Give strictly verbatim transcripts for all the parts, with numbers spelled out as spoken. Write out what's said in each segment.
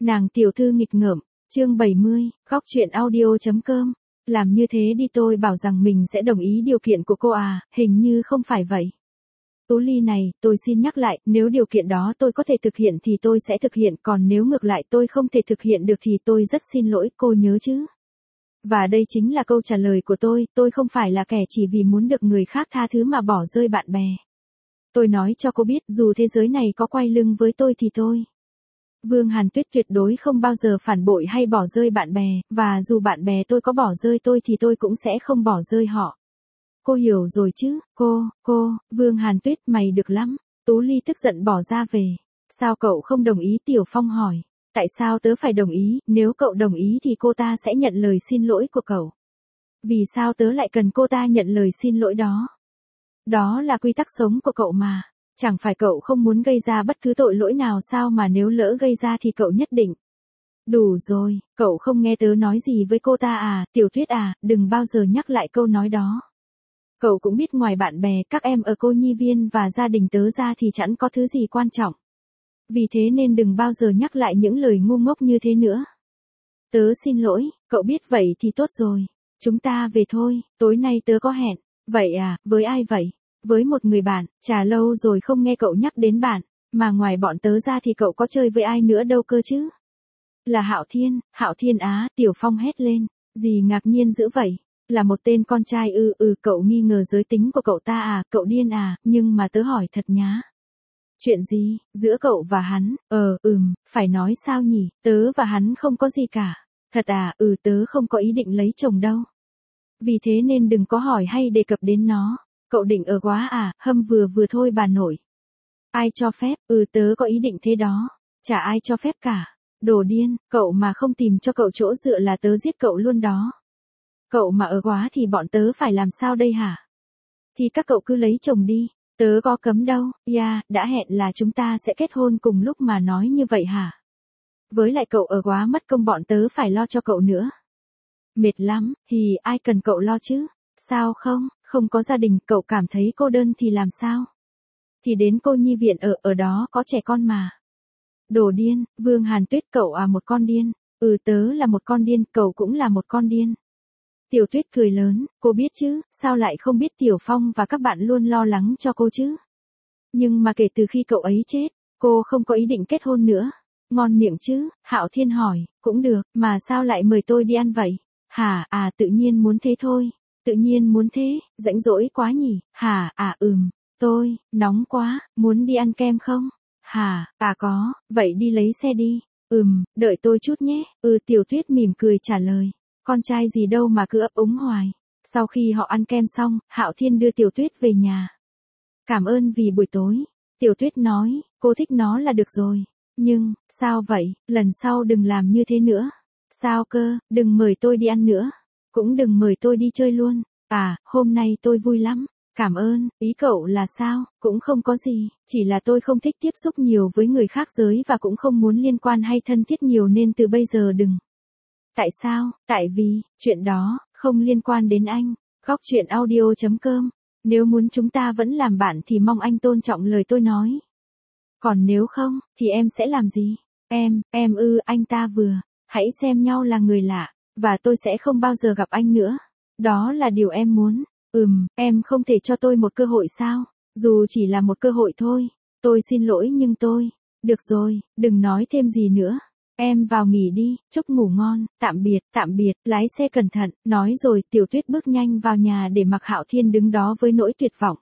Nàng tiểu thư nghịch ngợm, chương bảy mươi, góc truyện audio.com. Làm như thế đi, tôi bảo rằng mình sẽ đồng ý điều kiện của cô à, hình như không phải vậy. Tú Ly này, tôi xin nhắc lại, nếu điều kiện đó tôi có thể thực hiện thì tôi sẽ thực hiện, còn nếu ngược lại tôi không thể thực hiện được thì tôi rất xin lỗi, cô nhớ chứ. Và đây chính là câu trả lời của tôi, tôi không phải là kẻ chỉ vì muốn được người khác tha thứ mà bỏ rơi bạn bè. Tôi nói cho cô biết, dù thế giới này có quay lưng với tôi thì tôi. Vương Hàn Tuyết tuyệt đối không bao giờ phản bội hay bỏ rơi bạn bè, và dù bạn bè tôi có bỏ rơi tôi thì tôi cũng sẽ không bỏ rơi họ. Cô hiểu rồi chứ, cô, cô, Vương Hàn Tuyết, mày được lắm. Tú Ly tức giận bỏ ra về. Sao cậu không đồng ý? Tiểu Phong hỏi. Tại sao tớ phải đồng ý, nếu cậu đồng ý thì cô ta sẽ nhận lời xin lỗi của cậu. Vì sao tớ lại cần cô ta nhận lời xin lỗi đó? Đó là quy tắc sống của cậu mà. Chẳng phải cậu không muốn gây ra bất cứ tội lỗi nào sao, mà nếu lỡ gây ra thì cậu nhất định. Đủ rồi, cậu không nghe tớ nói gì với cô ta à? Tiểu Tuyết à, đừng bao giờ nhắc lại câu nói đó. Cậu cũng biết ngoài bạn bè, các em ở cô nhi viên và gia đình tớ ra thì chẳng có thứ gì quan trọng. Vì thế nên đừng bao giờ nhắc lại những lời ngu ngốc như thế nữa. Tớ xin lỗi, cậu biết vậy thì tốt rồi. Chúng ta về thôi, tối nay tớ có hẹn. Vậy à, với ai vậy? Với một người bạn, chả lâu rồi không nghe cậu nhắc đến bạn, mà ngoài bọn tớ ra thì cậu có chơi với ai nữa đâu cơ chứ? Là Hạo Thiên. Hạo Thiên á? Tiểu Phong hét lên. Gì ngạc nhiên dữ vậy? Là một tên con trai ư? Ừ, cậu nghi ngờ giới tính của cậu ta à? Cậu điên à? Nhưng mà tớ hỏi thật nhá. Chuyện gì? Giữa cậu và hắn? Ờ, ừm, phải nói sao nhỉ? Tớ và hắn không có gì cả. Thật à? Ừ, tớ không có ý định lấy chồng đâu. Vì thế nên đừng có hỏi hay đề cập đến nó. Cậu định ở quá à? Hâm vừa vừa thôi bà nội. Ai cho phép? Ừ, tớ có ý định thế đó. Chả ai cho phép cả. Đồ điên, cậu mà không tìm cho cậu chỗ dựa là tớ giết cậu luôn đó. Cậu mà ở quá thì bọn tớ phải làm sao đây hả? Thì các cậu cứ lấy chồng đi. Tớ có cấm đâu. Ya, yeah, đã hẹn là chúng ta sẽ kết hôn cùng lúc mà nói như vậy hả? Với lại cậu ở quá mất công, bọn tớ phải lo cho cậu nữa. Mệt lắm, thì ai cần cậu lo chứ? Sao không? Không có gia đình, cậu cảm thấy cô đơn thì làm sao? Thì đến cô nhi viện ở, ở đó có trẻ con mà. Đồ điên, Vương Hàn Tuyết, cậu à một con điên. Ừ, tớ là một con điên, cậu cũng là một con điên. Tiểu Tuyết cười lớn, cô biết chứ, sao lại không biết? Tiểu Phong và các bạn luôn lo lắng cho cô chứ. Nhưng mà kể từ khi cậu ấy chết, cô không có ý định kết hôn nữa. Ngon miệng chứ? Hạo Thiên hỏi. Cũng được, mà sao lại mời tôi đi ăn vậy? Hả? À, tự nhiên muốn thế thôi. Tự nhiên muốn thế, rãnh rỗi quá nhỉ? Hả? À, ừm, tôi, nóng quá, muốn đi ăn kem không? Hả? À có, vậy đi lấy xe đi. Ừm, đợi tôi chút nhé. Ừ, Tiểu Tuyết mỉm cười trả lời. Con trai gì đâu mà cứ ấp úng hoài. Sau khi họ ăn kem xong, Hạo Thiên đưa Tiểu Tuyết về nhà. Cảm ơn vì buổi tối. Tiểu Tuyết nói, cô thích nó là được rồi. Nhưng, sao vậy, lần sau đừng làm như thế nữa. Sao cơ? Đừng mời tôi đi ăn nữa. Cũng đừng mời tôi đi chơi luôn. À, hôm nay tôi vui lắm. Cảm ơn. Ý cậu là sao? Cũng không có gì, chỉ là tôi không thích tiếp xúc nhiều với người khác giới và cũng không muốn liên quan hay thân thiết nhiều nên từ bây giờ đừng. Tại sao? Tại vì, chuyện đó, không liên quan đến anh. Góc truyện audio.com. Nếu muốn chúng ta vẫn làm bạn thì mong anh tôn trọng lời tôi nói. Còn nếu không, thì em sẽ làm gì? Em, em ư? Anh ta vừa. Hãy xem nhau là người lạ. Và tôi sẽ không bao giờ gặp anh nữa. Đó là điều em muốn. Ừm, em không thể cho tôi một cơ hội sao? Dù chỉ là một cơ hội thôi. Tôi xin lỗi nhưng tôi. Được rồi, đừng nói thêm gì nữa. Em vào nghỉ đi, chúc ngủ ngon, tạm biệt, tạm biệt, lái xe cẩn thận. Nói rồi, Tiểu Tuyết bước nhanh vào nhà để mặc Hạo Thiên đứng đó với nỗi tuyệt vọng.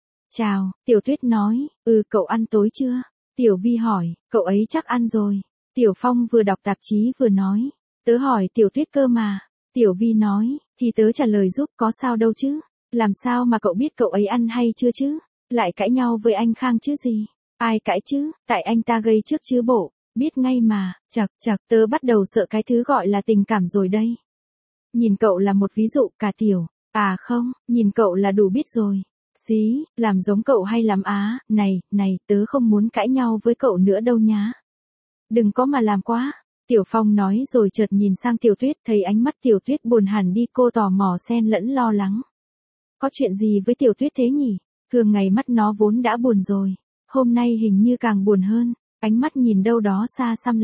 Chào, Tiểu Tuyết nói, ừ, cậu ăn tối chưa? Tiểu Vi hỏi, cậu ấy chắc ăn rồi. Tiểu Phong vừa đọc tạp chí vừa nói, tớ hỏi Tiểu Tuyết cơ mà. Tiểu Vi nói, thì tớ trả lời giúp, có sao đâu chứ? Làm sao mà cậu biết cậu ấy ăn hay chưa chứ? Lại cãi nhau với anh Khang chứ gì? Ai cãi chứ? Tại anh ta gây trước chứ bộ. Biết ngay mà, chật chật, tớ bắt đầu sợ cái thứ gọi là tình cảm rồi đây. Nhìn cậu là một ví dụ, cả Tiểu. À không, nhìn cậu là đủ biết rồi. Xí, làm giống cậu hay lắm á? Này, này, tớ không muốn cãi nhau với cậu nữa đâu nhá. Đừng có mà làm quá. Tiểu Phong nói rồi chợt nhìn sang Tiểu Tuyết, thấy ánh mắt Tiểu Tuyết buồn hẳn đi, cô tò mò xen lẫn lo lắng. Có chuyện gì với Tiểu Tuyết thế nhỉ? Thường ngày mắt nó vốn đã buồn rồi. Hôm nay hình như càng buồn hơn. Ánh mắt nhìn đâu đó xa xăm lắm.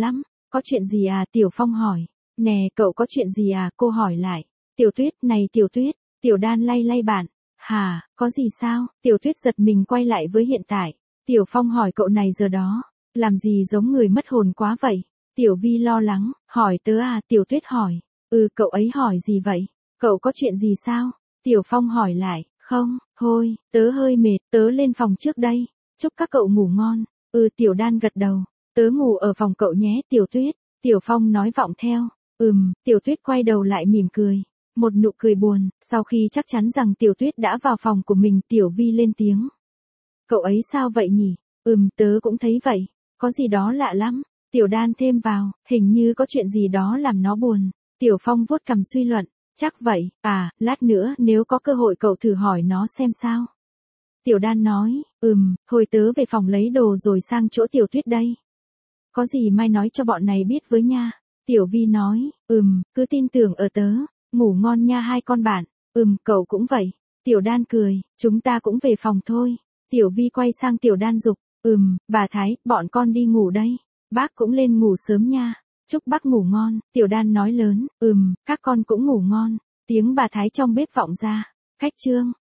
Có chuyện gì à, Tiểu Phong hỏi. Nè, cậu có chuyện gì à, cô hỏi lại. Tiểu Tuyết, này Tiểu Tuyết, Tiểu Đan lay lay bạn. Hả, có gì sao? Tiểu Tuyết giật mình quay lại với hiện tại. Tiểu Phong hỏi cậu này giờ đó, làm gì giống người mất hồn quá vậy? Tiểu Vi lo lắng, hỏi tớ à, Tiểu Tuyết hỏi. Ừ, cậu ấy hỏi gì vậy? Cậu có chuyện gì sao? Tiểu Phong hỏi lại, không, thôi, tớ hơi mệt, tớ lên phòng trước đây. Chúc các cậu ngủ ngon. Ừ, Tiểu Đan gật đầu. Tớ ngủ ở phòng cậu nhé, Tiểu Tuyết. Tiểu Phong nói vọng theo. Ừm, Tiểu Tuyết quay đầu lại mỉm cười. Một nụ cười buồn, sau khi chắc chắn rằng Tiểu Tuyết đã vào phòng của mình, Tiểu Vi lên tiếng. Cậu ấy sao vậy nhỉ? Ừm, tớ cũng thấy vậy. Có gì đó lạ lắm. Tiểu Đan thêm vào, hình như có chuyện gì đó làm nó buồn. Tiểu Phong vuốt cằm suy luận. Chắc vậy, à, lát nữa nếu có cơ hội cậu thử hỏi nó xem sao. Tiểu Đan nói, ừm, hồi tớ về phòng lấy đồ rồi sang chỗ Tiểu Tuyết đây. Có gì mai nói cho bọn này biết với nha. Tiểu Vi nói, ừm, cứ tin tưởng ở tớ. Ngủ ngon nha hai con bạn. Ừm, cậu cũng vậy. Tiểu Đan cười, chúng ta cũng về phòng thôi. Tiểu Vi quay sang Tiểu Đan dục, ừm, bà Thái, bọn con đi ngủ đây. Bác cũng lên ngủ sớm nha. Chúc bác ngủ ngon. Tiểu Đan nói lớn, ừm, các con cũng ngủ ngon. Tiếng bà Thái trong bếp vọng ra. Khách trương.